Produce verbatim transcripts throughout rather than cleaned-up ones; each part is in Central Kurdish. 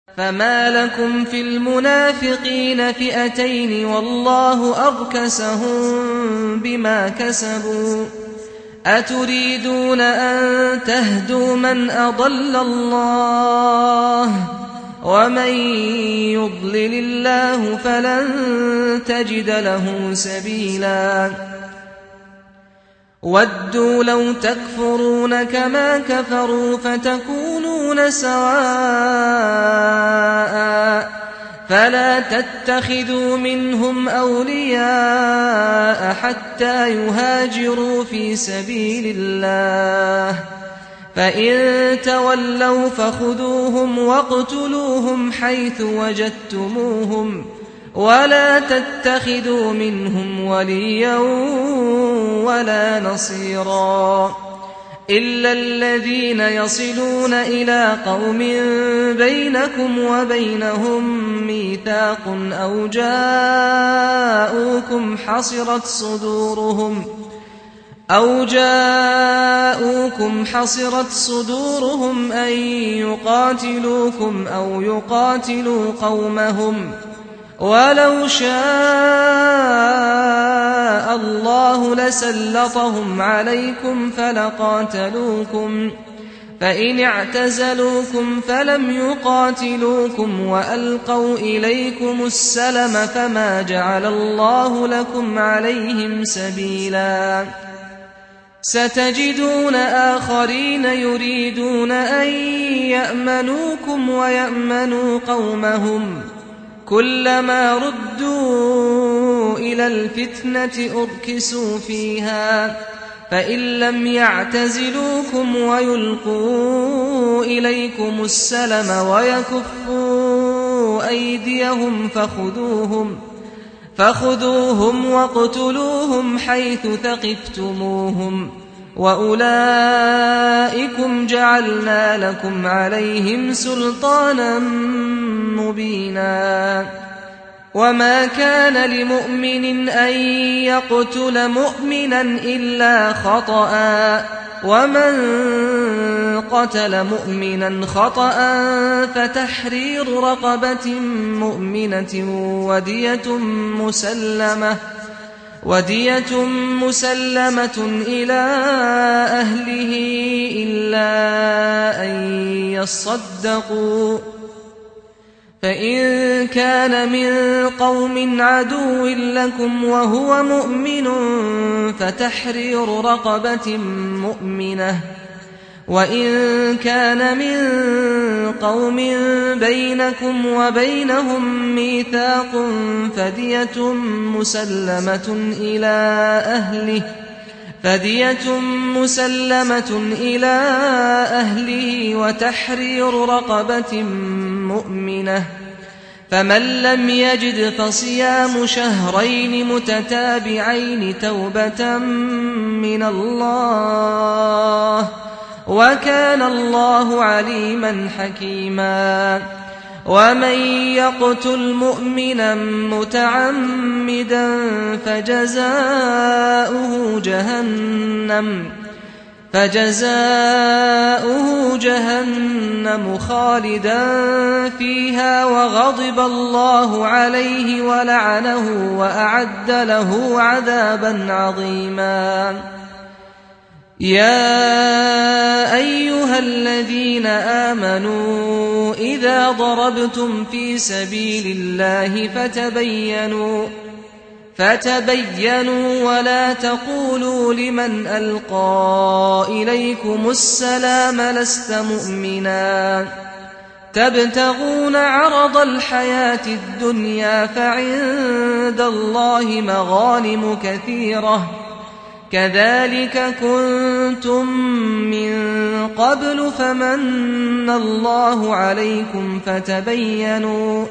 فما لكم في المنافقين فئتين والله أركسهم بما كسبوا أتريدون أن تهدوا من أضل الله ومن يضلل الله فلن تجد له سبيلا ودوا لو تكفرون كما كفروا فتكونون سواء فلا تتخذوا منهم أولياء حتى يهاجروا في سبيل الله فإن تولوا فخذوهم واقتلوهم حيث وجدتموهم ولا تتخذوا منهم وليا ولا نصيرا إلا الذين يصلون إلى قوم بينكم وبينهم ميثاق أو جاءوكم حصرت صدورهم أو جاءوكم حصرت صدورهم أن يقاتلوكم أو يقاتلوا قومهم ولو شاء الله لسلطهم عليكم فلقاتلوكم فإن اعتزلوكم فلم يقاتلوكم وألقوا إليكم السلم فما جعل الله لكم عليهم سبيلا ستجدون آخرين يريدون أن يأمنوكم ويأمنوا قومهم كلما ردوا إلى الفتنة أركسوا فيها فإن لم يعتزلوكم ويلقوا إليكم السلم ويكفوا أيديهم فخذوهم فخذوهم واقتلوهم حيث ثقفتموهم وأولئكم جعلنا لكم عليهم سلطانا مبينا وما كان لمؤمن أن يقتل مؤمنا إلا خطأ ومن قتل مؤمنا خطأ فتحرير رقبة مؤمنة ودية مسلمة ودية مسلمة إلى أهله إلا أن يصدقوا فإن كان من قوم عدو لكم وهو مؤمن فتحرير رقبة مؤمنة وإن كان من قوم بينكم وبينهم ميثاق فدية مسلمة إلى أهله فدية مسلمة إلى أهله وتحرير رقبة مؤمنة فمن لم يجد فصيام شهرين متتابعين توبة من الله وكان الله عليما حكيما ومن يقتل مؤمنا متعمدا فجزاؤه جهنم فجزاؤه جهنم خالدا فيها وغضب الله عليه ولعنه وأعد له عذابا عظيما يا أيها الذين آمنوا إذا ضربتم في سبيل الله فتبينوا فتبينوا ولا تقولوا لمن ألقى إليكم السلام لست مؤمنا تبتغون عرض الحياة الدنيا فعند الله مغانم كثيرة كذلك كنتم من قبل فمن الله عليكم فتبينوا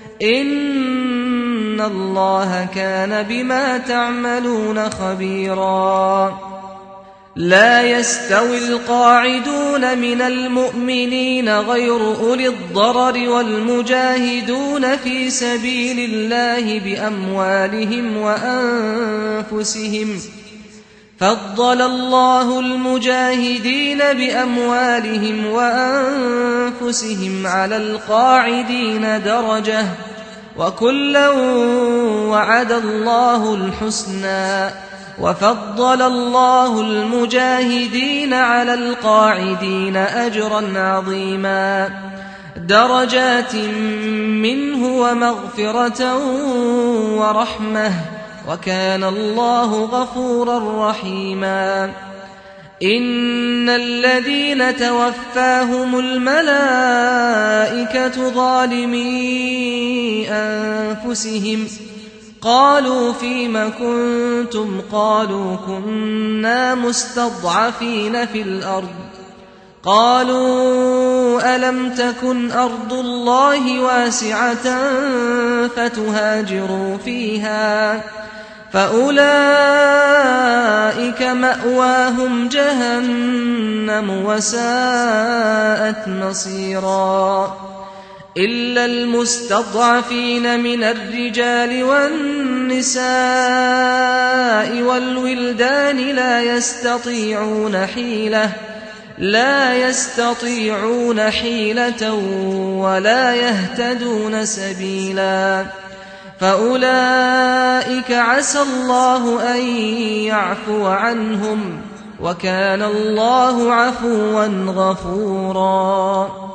إن الله كان بما تعملون خبيرا لا يستوي القاعدون من المؤمنين غير أولي الضرر والمجاهدون في سبيل الله بأموالهم وأنفسهم فضل الله المجاهدين بأموالهم وأنفسهم على القاعدين درجة وكلا وعد الله الحسنى وفضل الله المجاهدين على القاعدين أجرا عظيما درجات منه ومغفرة ورحمة وكان الله غفورا رحيما إن الذين توفاهم الملائكة ظالمي أنفسهم قالوا فيم كنتم قالوا كنا مستضعفين في الأرض قالوا ألم تكن أرض الله واسعة فتهاجروا فيها فأولئك مأواهم جهنم وساءت مصيرا إلا المستضعفين من الرجال والنساء والولدان لا يستطيعون حيلة لا يستطيعون حيلة ولا يهتدون سبيلا فأولئك عسى الله أن يعفو عنهم وكان الله عفوا غفورا